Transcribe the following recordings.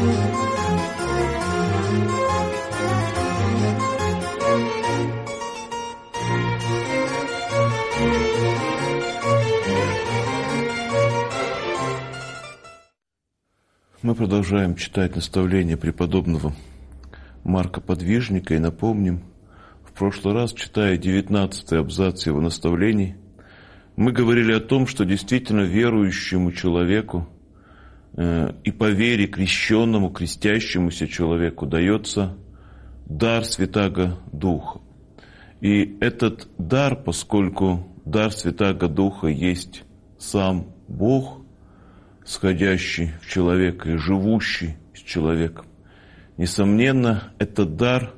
Мы продолжаем читать наставления преподобного Марка Подвижника и напомним, в прошлый раз, читая 19-й абзац его наставлений, мы говорили о том, что действительно верующему человеку и по вере крещенному, крестящемуся человеку дается дар Святаго Духа. И этот дар, поскольку дар Святаго Духа есть сам Бог, сходящий в человека и живущий с человеком, несомненно, этот дар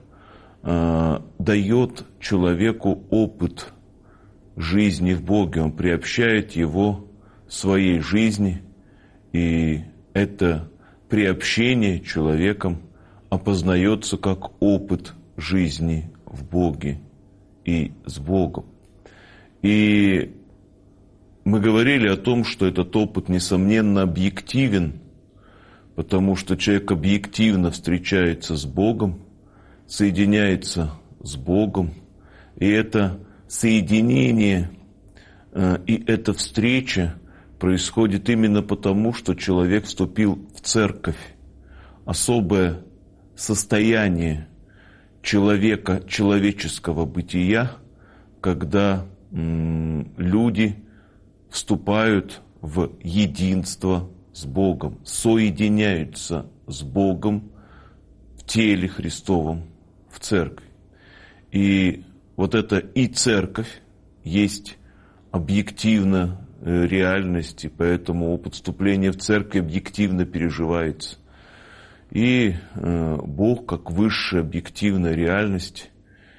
дает человеку опыт жизни в Боге. Он приобщает его своей жизни, и это приобщение человеком опознается как опыт жизни в Боге и с Богом. И мы говорили о том, что этот опыт, несомненно, объективен, потому что человек объективно встречается с Богом, соединяется с Богом, и это соединение и эта встреча происходит именно потому, что человек вступил в церковь. Особое состояние человека, человеческого бытия, когда люди вступают в единство с Богом, соединяются с Богом в теле Христовом, в церкви. И вот это и церковь есть объективно реальность, и поэтому опыт вступления в церковь объективно переживается. И Бог как высшая объективная реальность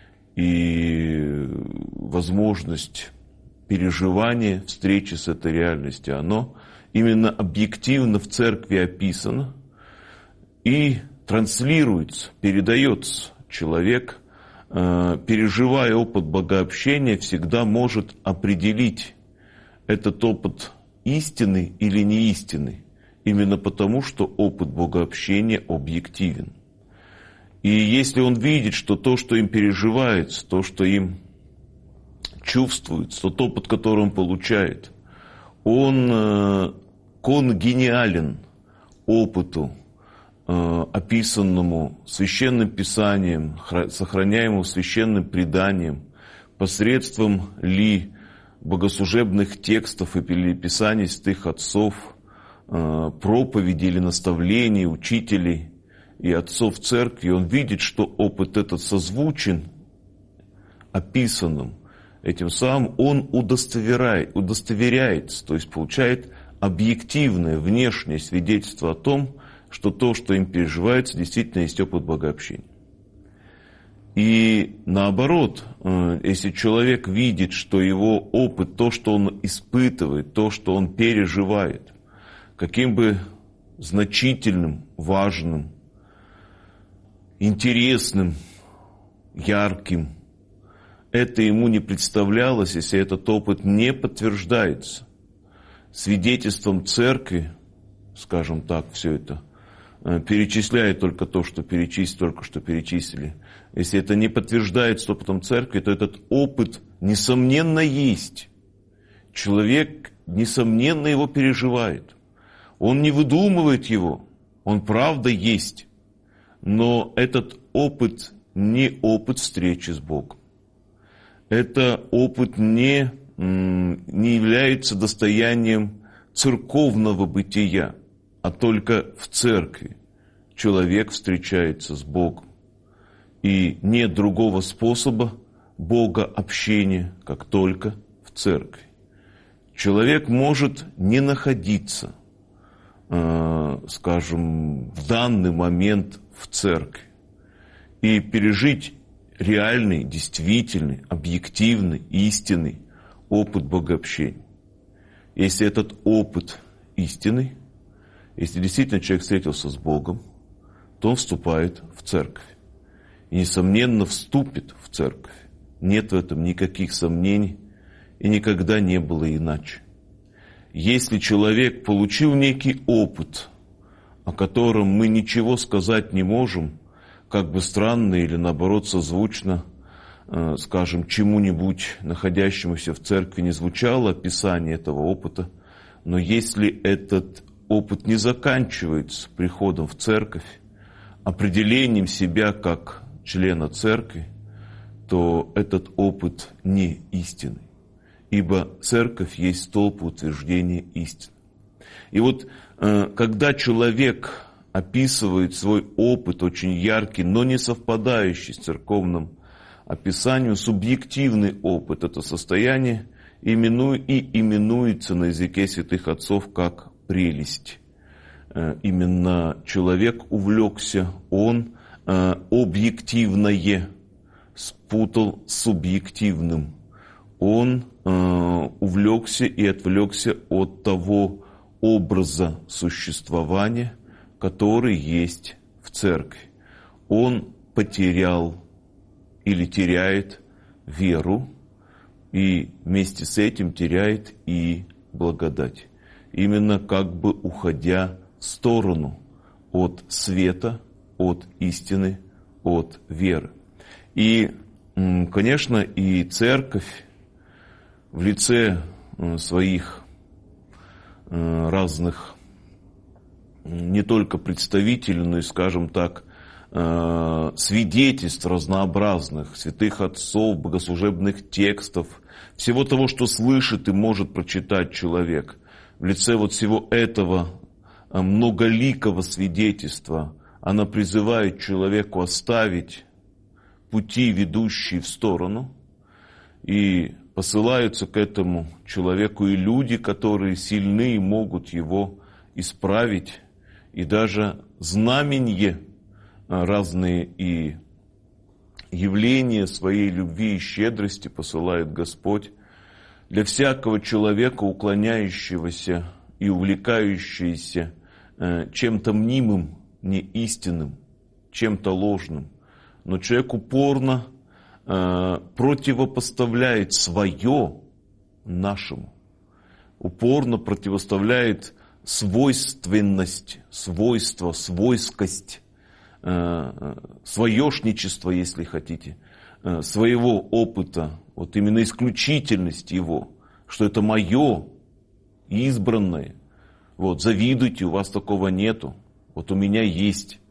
и возможность переживания встречи с этой реальностью, оно именно объективно в церкви описано и транслируется, передается. Человек, переживая опыт богообщения, всегда может определить этот опыт истинный или неистинный, именно потому, что опыт богообщения объективен. И если он видит, что то, что им переживается, то, что им чувствуется, тот опыт, который он получает, он конгениален опыту, описанному Священным Писанием, сохраняемому Священным преданием, посредством ли богослужебных текстов или писаний святых отцов, проповедей или наставлений, учителей и отцов церкви, он видит, что опыт этот созвучен описанным. Этим самым он удостоверяется, то есть получает объективное внешнее свидетельство о том, что то, что им переживается, действительно есть опыт богообщения. И наоборот, если человек видит, что его опыт, то, что он испытывает, то, что он переживает, каким бы значительным, важным, интересным, ярким это ему не представлялось, если этот опыт не подтверждается свидетельством церкви, скажем так, все это, перечисляя только то, что только что перечислили. Если это не подтверждается опытом церкви, то этот опыт, несомненно, есть. Человек, несомненно, его переживает. Он не выдумывает его, он правда есть. Но этот опыт не опыт встречи с Богом. Это опыт не является достоянием церковного бытия, а только в церкви человек встречается с Богом. И нет другого способа богообщения, как только в церкви. Человек может не находиться, скажем, в данный момент в церкви и пережить реальный, действительный, объективный, истинный опыт богообщения. Если этот опыт истинный, если действительно человек встретился с Богом, то он вступает в церковь. И, несомненно, вступит в церковь. Нет в этом никаких сомнений, и никогда не было иначе. Если человек получил некий опыт о котором мы ничего сказать не можем, как бы странно или наоборот созвучно, скажем, чему-нибудь, находящемуся в церкви, не звучало описание этого опыта, но если этот опыт не заканчивается приходом в церковь, определением себя как члена церкви, то этот опыт не истинный, ибо церковь есть столб утверждения истины. И вот когда человек описывает свой опыт, очень яркий, но не совпадающий с церковным описанием, субъективный опыт, это состояние именуется на языке святых отцов как прелесть. Именно человек увлекся, он объективное спутал с субъективным. Он увлекся и отвлекся от того образа существования, который есть в церкви. Он потерял или теряет веру, и вместе с этим теряет и благодать. Именно как бы уходя в сторону от света, от истины, от веры. И, конечно, и церковь в лице своих разных, не только представителей, но и, скажем так, свидетельств разнообразных, святых отцов, богослужебных текстов, всего того, что слышит и может прочитать человек. В лице вот всего этого многоликого свидетельства она призывает человеку оставить пути, ведущие в сторону, и посылаются к этому человеку и люди, которые сильны и могут его исправить, и даже знамения разные и явления своей любви и щедрости посылает Господь для всякого человека, уклоняющегося и увлекающегося чем-то мнимым, не истинным, чем-то ложным. Но человек упорно противопоставляет свое нашему, упорно противоставляет свойственность, свойство, свойскость, своешничество, если хотите, своего опыта, вот именно исключительность его, что это мое, избранное. Вот, завидуйте, у вас такого нету, вот у меня есть.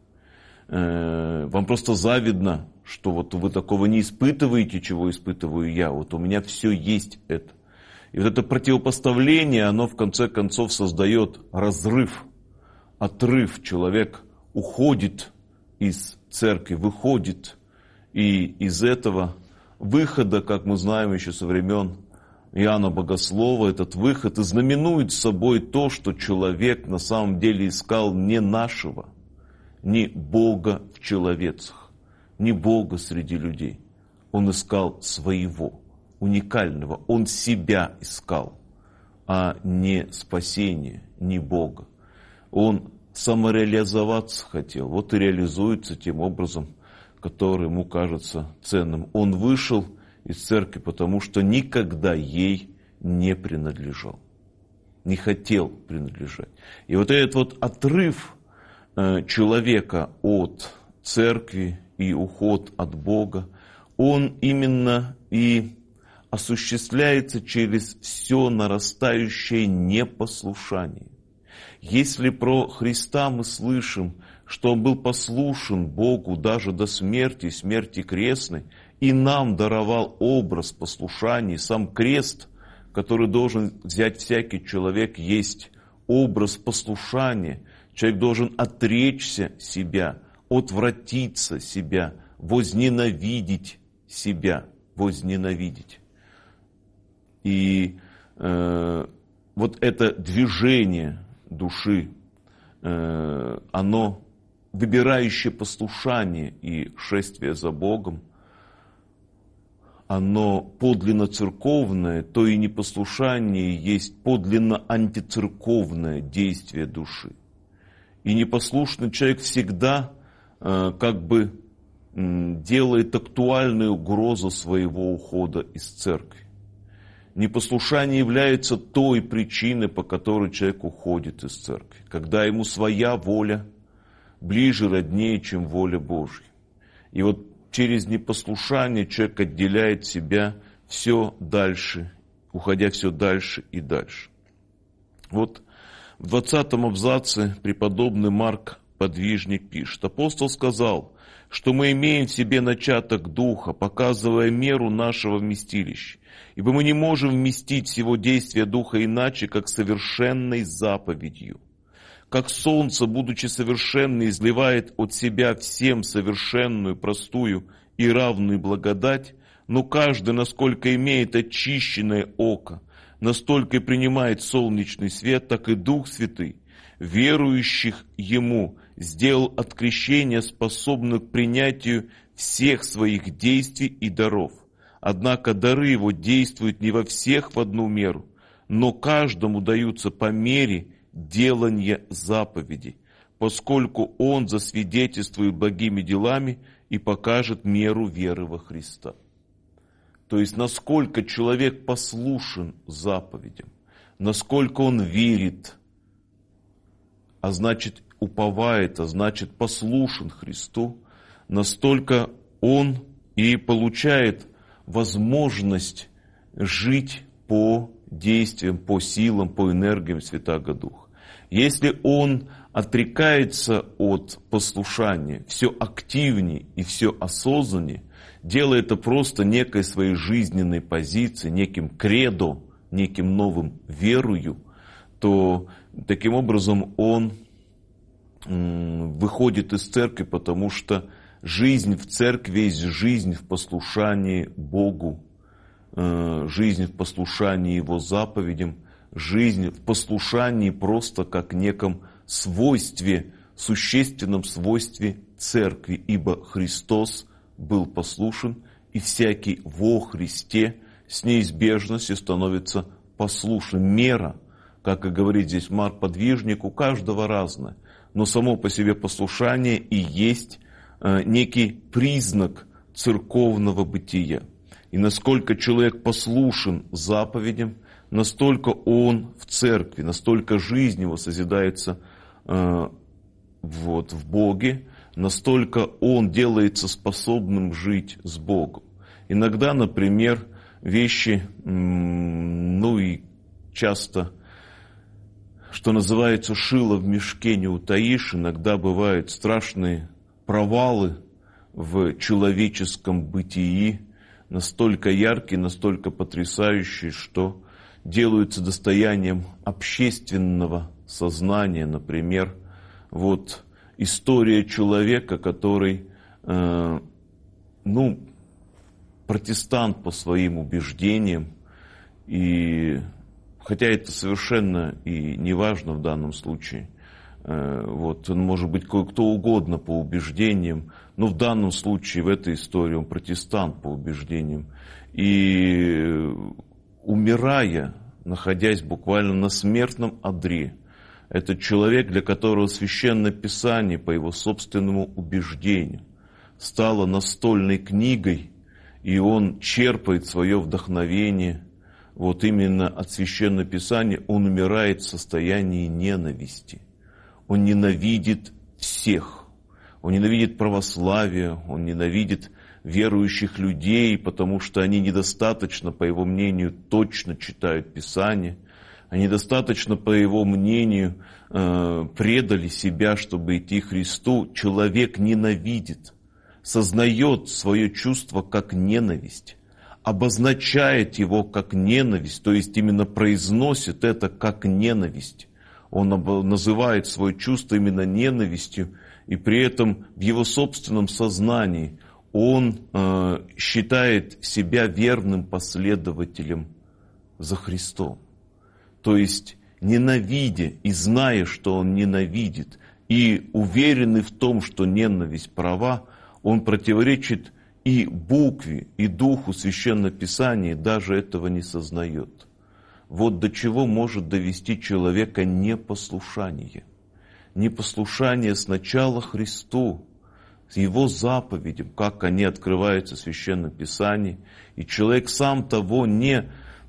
Вам просто завидно, что вот вы такого не испытываете, чего испытываю я, вот у меня все есть это. И вот это противопоставление, оно в конце концов создает разрыв, отрыв. Человек уходит из церкви, выходит, и из этого выхода, как мы знаем еще со времен Иоанна Богослова, этот выход и знаменует собой то, что человек на самом деле искал не нашего, не Бога в человецах, не Бога среди людей. Он искал своего, уникального. Он себя искал, а не спасение, не Бога. Он самореализоваться хотел, вот и реализуется тем образом, который ему кажется ценным. Он вышел из церкви, потому что никогда ей не принадлежал, не хотел принадлежать. И вот этот вот отрыв человека от церкви и уход от Бога, он именно и осуществляется через все нарастающее непослушание. Если про Христа мы слышим, что Он был послушен Богу даже до смерти, смерти крестной, и нам даровал образ послушания, сам крест, который должен взять всякий человек, есть образ послушания. Человек должен отречься себя, отвратиться себя, возненавидеть себя, возненавидеть. И вот это движение души, оно, выбирающее послушание и шествие за Богом, оно подлинно церковное, то и непослушание есть подлинно антицерковное действие души. И непослушный человек всегда как бы делает актуальной угрозу своего ухода из церкви. Непослушание является той причиной, по которой человек уходит из церкви, когда ему своя воля ближе, роднее, чем воля Божья. И вот через непослушание человек отделяет себя все дальше, уходя все дальше и дальше. Вот в 20-м абзаце преподобный Марк Подвижник пишет: апостол сказал, что мы имеем в себе начаток духа, показывая меру нашего вместилища, ибо мы не можем вместить всего действия духа иначе, как совершенной заповедью. Как солнце, будучи совершенным, изливает от себя всем совершенную, простую и равную благодать, но каждый, насколько имеет очищенное око, настолько и принимает солнечный свет, так и Дух Святый, верующих Ему, сделал от крещения способных к принятию всех своих действий и даров. Однако дары Его действуют не во всех в одну меру, но каждому даются по мере делания заповедей, поскольку Он засвидетельствует благими делами и покажет меру веры во Христа. То есть, насколько человек послушен заповедям, насколько он верит, а значит уповает, а значит послушен Христу, настолько он и получает возможность жить по действиям, по силам, по энергиям Святаго Духа. Если он отрекается от послушания все активнее и все осознаннее, делая это просто некой своей жизненной позицией, неким кредо, неким новым верою, то таким образом он выходит из церкви, потому что жизнь в церкви есть жизнь в послушании Богу, жизнь в послушании Его заповедям, жизнь в послушании просто как неком свойстве, существенном свойстве церкви, ибо Христос был послушен, и всякий во Христе с неизбежностью становится послушным. Мера, как и говорит здесь Марк Подвижник, у каждого разная, но само по себе послушание и есть некий признак церковного бытия. И насколько человек послушен заповедям, настолько он в церкви, настолько жизнь его созидается в Боге, настолько он делается способным жить с Богом. Иногда, например, вещи, и часто, что называется, шило в мешке не утаишь, иногда бывают страшные провалы в человеческом бытии, настолько яркие, настолько потрясающие, что делаются достоянием общественного сознания. Например, история человека, который, протестант по своим убеждениям, и хотя это совершенно и не важно в данном случае, он может быть кто угодно по убеждениям, но в данном случае, в этой истории, он протестант по убеждениям. И умирая, находясь буквально на смертном одре, это человек, для которого Священное Писание, по его собственному убеждению, стало настольной книгой, и он черпает свое вдохновение именно от Священного Писания. Он умирает в состоянии ненависти. Он ненавидит всех. Он ненавидит православие, он ненавидит верующих людей, потому что они недостаточно, по его мнению, точно читают Писание. Они недостаточно, по его мнению, предали себя, чтобы идти к Христу. Человек ненавидит, сознает свое чувство как ненависть, обозначает его как ненависть, то есть именно произносит это как ненависть. Он называет свое чувство именно ненавистью, и при этом в его собственном сознании он считает себя верным последователем за Христом. То есть, ненавидя и зная, что он ненавидит, и уверенный в том, что ненависть права, он противоречит и букве, и духу Священного Писания, даже этого не сознает. Вот до чего может довести человека непослушание. Непослушание сначала Христу, Его заповедям, как они открываются в Священном Писании. И человек, сам того не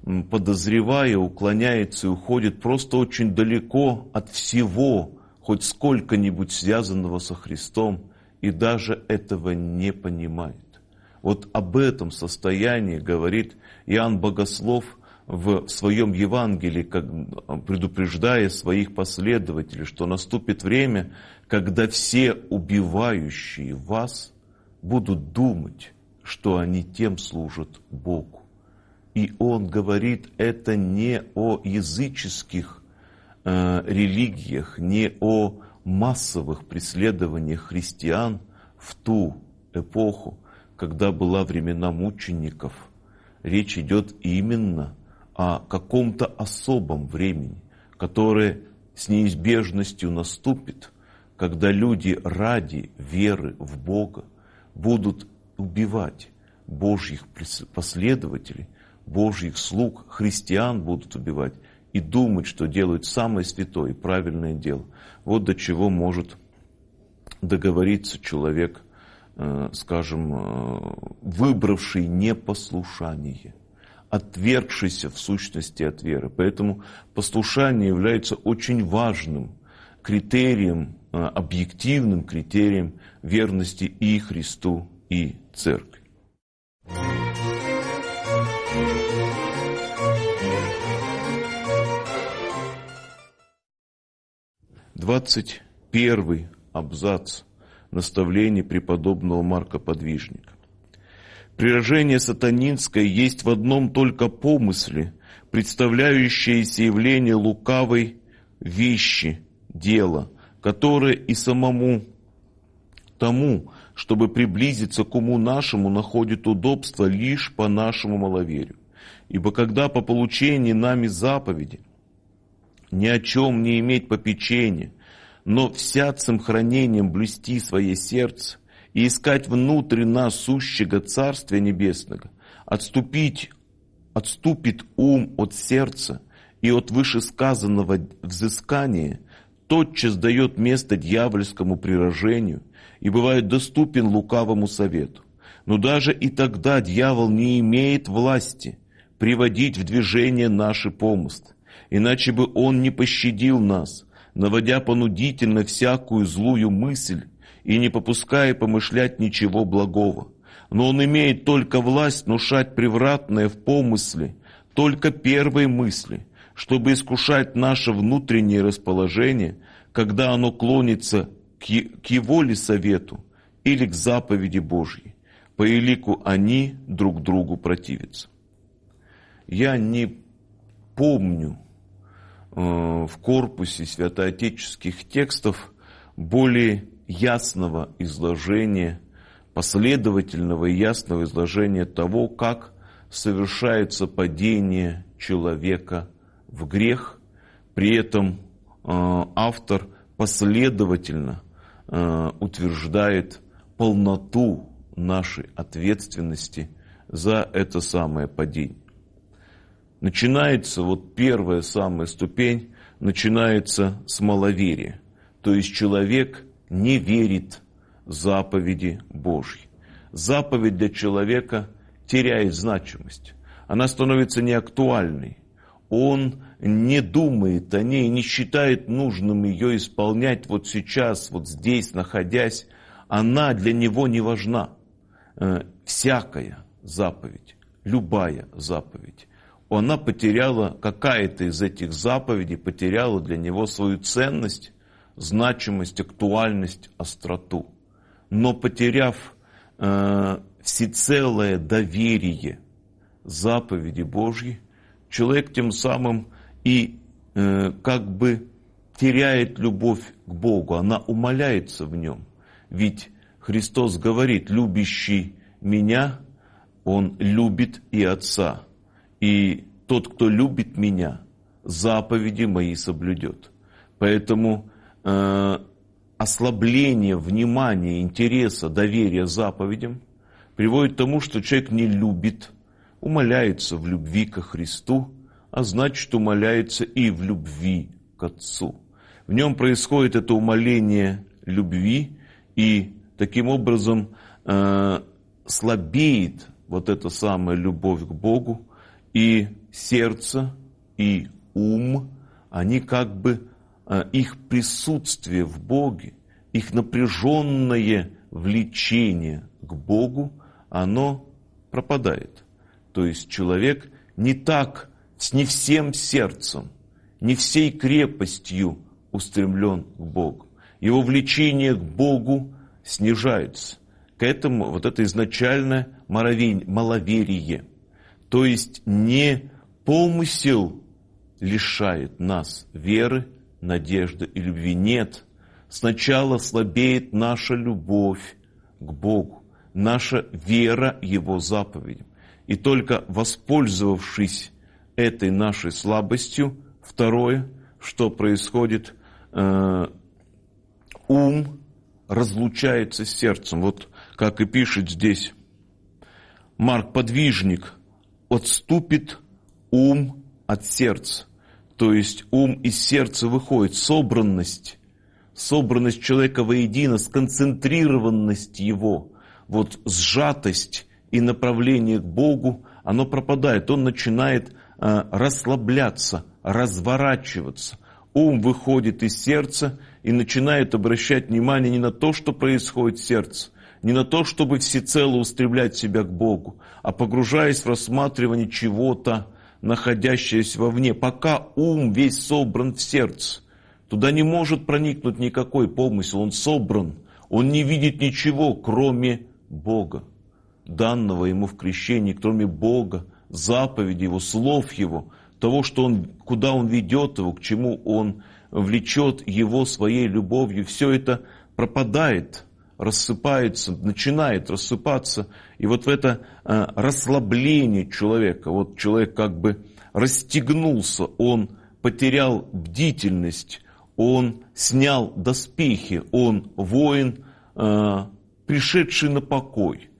подозревая, уклоняется и уходит просто очень далеко от всего, хоть сколько-нибудь связанного со Христом, и даже этого не понимает. Вот об этом состоянии говорит Иоанн Богослов в своем Евангелии, предупреждая своих последователей, что наступит время, когда все убивающие вас будут думать, что они тем служат Богу. И он говорит это не о языческих религиях, не о массовых преследованиях христиан в ту эпоху, когда была времена мучеников. Речь идет именно о каком-то особом времени, которое с неизбежностью наступит, когда люди ради веры в Бога будут убивать Божьих последователей, Божьих слуг, христиан будут убивать и думать, что делают самое святое и правильное дело. Вот до чего может договориться человек, скажем, выбравший непослушание, отвергшийся в сущности от веры. Поэтому послушание является очень важным критерием, объективным критерием верности и Христу, и Церкви. Двадцать первый абзац наставлений преподобного Марка Подвижника. Приражение сатанинское есть в одном только помысле, представляющееся явление лукавой вещи, дела, которое и самому тому, чтобы приблизиться к уму нашему, находит удобство лишь по нашему маловерию. Ибо когда по получении нами заповеди ни о чем не иметь попечения, но всяким хранением блюсти свое сердце и искать внутрь нас сущего Царствия Небесного, отступит ум от сердца и от вышесказанного взыскания, тотчас дает место дьявольскому приражению и бывает доступен лукавому совету. Но даже и тогда дьявол не имеет власти приводить в движение наши помыслы, иначе бы он не пощадил нас, наводя понудительно всякую злую мысль и не попуская помышлять ничего благого. Но он имеет только власть внушать превратное в помысле, только первые мысли, чтобы искушать наше внутреннее расположение, когда оно клонится к его ли совету или к заповеди Божьей. По элику они друг другу противятся. Я не помню в корпусе святоотеческих текстов более ясного изложения, последовательного и ясного изложения того, как совершается падение человека в грех. При этом автор последовательно утверждает полноту нашей ответственности за это самое падение. Начинается, вот первая самая ступень, начинается с маловерия. То есть человек не верит заповеди Божьей. Заповедь для человека теряет значимость. Она становится неактуальной. Он не думает о ней, не считает нужным ее исполнять вот сейчас, вот здесь, находясь. Она для него не важна. Всякая заповедь, любая заповедь, она потеряла, какая-то из этих заповедей потеряла для него свою ценность, значимость, актуальность, остроту. Но потеряв всецелое доверие заповеди Божьей, человек тем самым и как бы теряет любовь к Богу, она умаляется в нем. Ведь Христос говорит: любящий меня, он любит и Отца. И тот, кто любит меня, заповеди мои соблюдет. Поэтому ослабление внимания, интереса, доверия заповедям приводит к тому, что человек не любит, умаляется в любви ко Христу, а значит умаляется и в любви к Отцу. В нем происходит это умаление любви, и таким образом слабеет вот эта самая любовь к Богу, и сердце, и ум, они как бы, их присутствие в Боге, их напряженное влечение к Богу, оно пропадает. То есть человек не всем сердцем, не всей крепостью устремлен к Богу. Его влечение к Богу снижается. К этому вот это изначальное маловерие. То есть не помысел лишает нас веры, надежды и любви. Нет. Сначала слабеет наша любовь к Богу, наша вера Его заповедям. И только воспользовавшись этой нашей слабостью, второе, что происходит, ум разлучается с сердцем. Вот как и пишет здесь Марк Подвижник, отступит ум от сердца. То есть ум из сердца выходит, собранность человека воедино, сконцентрированность его, вот сжатость и направление к Богу, оно пропадает, он начинает расслабляться, разворачиваться. Ум выходит из сердца и начинает обращать внимание не на то, что происходит в сердце, не на то, чтобы всецело устремлять себя к Богу, а погружаясь в рассматривание чего-то, находящегося вовне. Пока ум весь собран в сердце, туда не может проникнуть никакой помысел, он собран, он не видит ничего, кроме Бога, данного ему в крещении, кроме Бога, заповеди Его, слов Его, того, куда Он ведет его, к чему Он влечет его своей любовью. Все это пропадает, рассыпается, начинает рассыпаться. И вот в это расслабление человека, вот человек как бы расстегнулся, он потерял бдительность, он снял доспехи, он воин, пришедший на покой.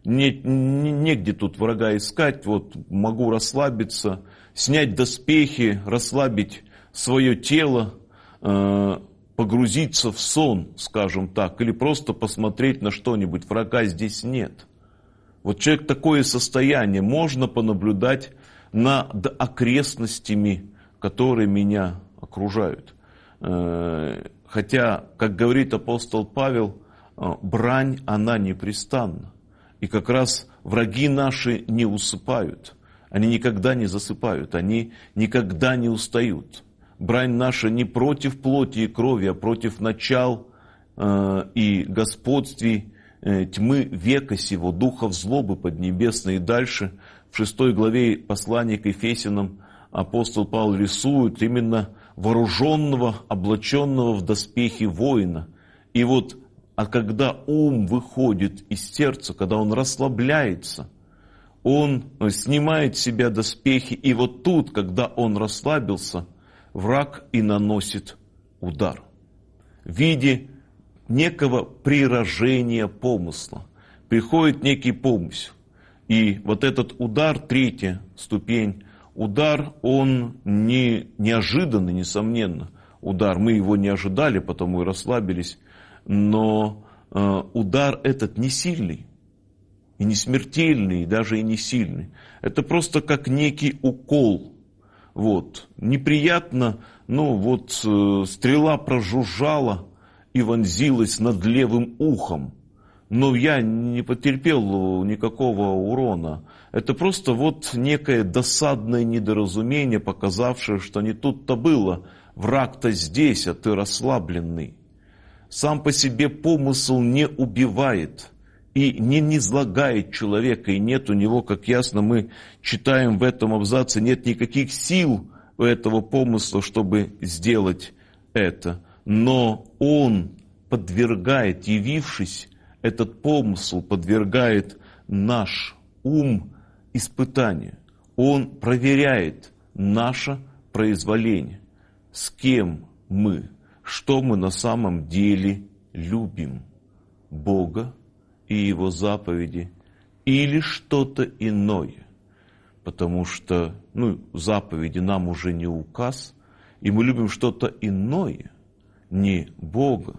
Негде тут врага искать, вот могу расслабиться, снять доспехи, расслабить свое тело, погрузиться в сон, скажем так, или просто посмотреть на что-нибудь. Врага здесь нет. Вот человек такое состояние, можно понаблюдать над окрестностями, которые меня окружают. Хотя, как говорит апостол Павел, брань, она непрестанна. И как раз враги наши не усыпают, они никогда не засыпают, они никогда не устают. Брань наша не против плоти и крови, а против начал и господствий тьмы века сего, духов злобы поднебесной. И дальше в 6 главе послания к Ефесянам апостол Павел рисует именно вооруженного, облаченного в доспехи воина. И вот, когда ум выходит из сердца, когда он расслабляется, он снимает с себя доспехи, и вот тут, когда он расслабился, враг и наносит удар в виде некого прирожения помысла. Приходит некий помысел. И вот этот удар, третья ступень, удар, он неожиданный, несомненно. Удар, мы его не ожидали, потому и расслабились. Но удар этот не сильный, и не смертельный, и даже и не сильный. Это просто как некий укол. Вот. Неприятно, стрела прожужжала и вонзилась над левым ухом. Но я не потерпел никакого урона. Это просто вот некое досадное недоразумение, показавшее, что не тут-то было. Враг-то здесь, а ты расслабленный. Сам по себе помысл не убивает и не низлагает человека, и нет у него, как ясно мы читаем в этом абзаце, нет никаких сил у этого помысла, чтобы сделать это. Но он подвергает, явившись, этот помысл подвергает наш ум испытанию. Он проверяет наше произволение. С кем мы? Что мы на самом деле любим? Бога и Его заповеди или что-то иное? Потому что заповеди нам уже не указ, и мы любим что-то иное, не Бога.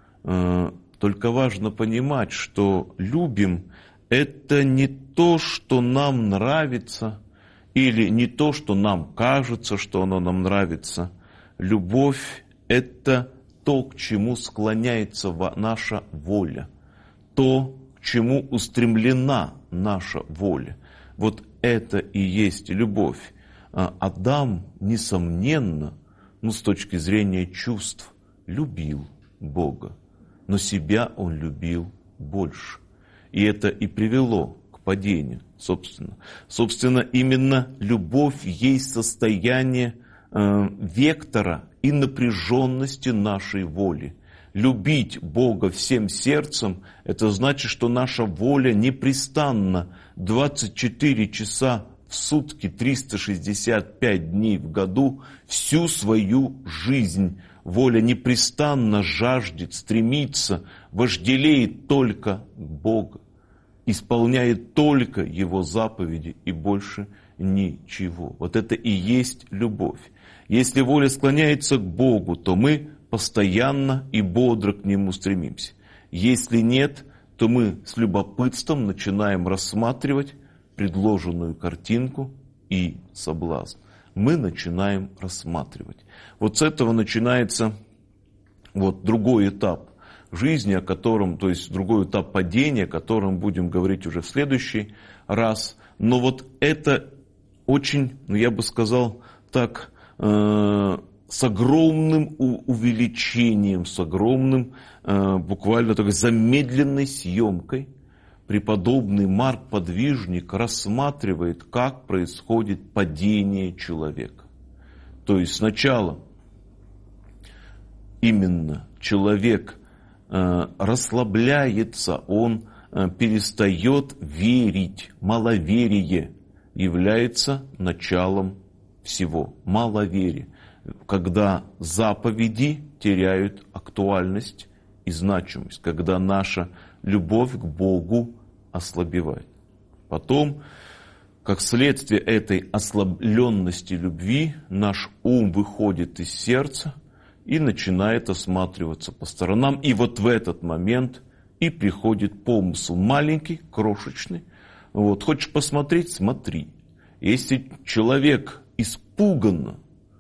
Только важно понимать, что любим это не то, что нам нравится, или не то, что нам кажется, что оно нам нравится. Любовь – это то, к чему склоняется наша воля, то, к чему устремлена наша воля. Вот это и есть любовь. Адам, несомненно, с точки зрения чувств, любил Бога, но себя он любил больше. И это и привело к падению, собственно. Собственно, именно любовь есть состояние вектора и напряженности нашей воли. Любить Бога всем сердцем – это значит, что наша воля непрестанно 24 часа в сутки, 365 дней в году, всю свою жизнь. Воля непрестанно жаждет, стремится, вожделеет только Бога, исполняет только Его заповеди и больше ничего. Вот это и есть любовь. Если воля склоняется к Богу, то мы постоянно и бодро к Нему стремимся. Если нет, то мы с любопытством начинаем рассматривать предложенную картинку и соблазн. Мы начинаем рассматривать. Вот с этого начинается другой этап жизни, о котором, то есть другой этап падения, о котором будем говорить уже в следующий раз. Но вот это очень, я бы сказал так, с огромным увеличением, с огромным, буквально такой замедленной съемкой преподобный Марк Подвижник рассматривает, как происходит падение человека. То есть сначала именно человек расслабляется, он перестает верить. Маловерие является началом всего. Маловерие. Когда заповеди теряют актуальность и значимость, когда наша любовь к Богу ослабевает. Потом, как следствие этой ослабленности любви, наш ум выходит из сердца и начинает осматриваться по сторонам. И вот в этот момент и приходит помысл маленький, крошечный. Хочешь посмотреть? Смотри. Если человек испуганно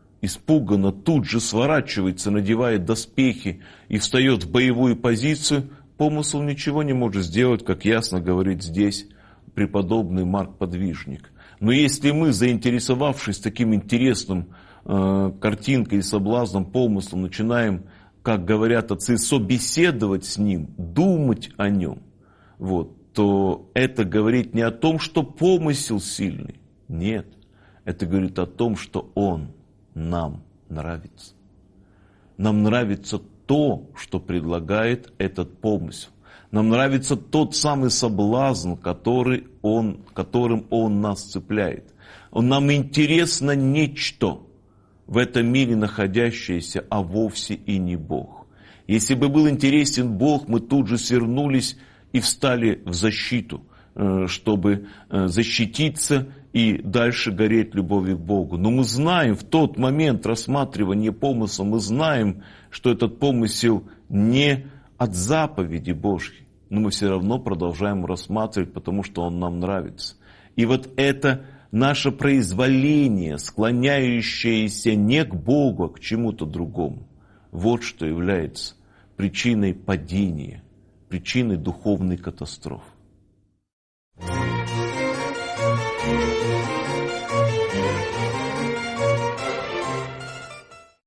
тут же сворачивается, надевает доспехи и встает в боевую позицию, помысл ничего не может сделать, как ясно говорит здесь преподобный Марк Подвижник. Но если мы, заинтересовавшись таким интересным картинкой и соблазном, помыслом, начинаем, как говорят отцы, собеседовать с ним, думать о нем, то это говорит не о том, что помысел сильный. Нет, это говорит о том, что он нам нравится. Нам нравится то, что предлагает этот помысел. Нам нравится тот самый соблазн, которым он нас цепляет. Нам интересно нечто в этом мире находящееся, а вовсе и не Бог. Если бы был интересен Бог, мы тут же свернулись и встали в защиту, чтобы защититься и дальше гореть любовью к Богу. Но мы знаем, в тот момент рассматривания помысла, мы знаем, что этот помысел не от заповеди Божьей. Но мы все равно продолжаем рассматривать, потому что он нам нравится. И вот это наше произволение, склоняющееся не к Богу, а к чему-то другому, вот что является причиной падения, причиной духовной катастрофы.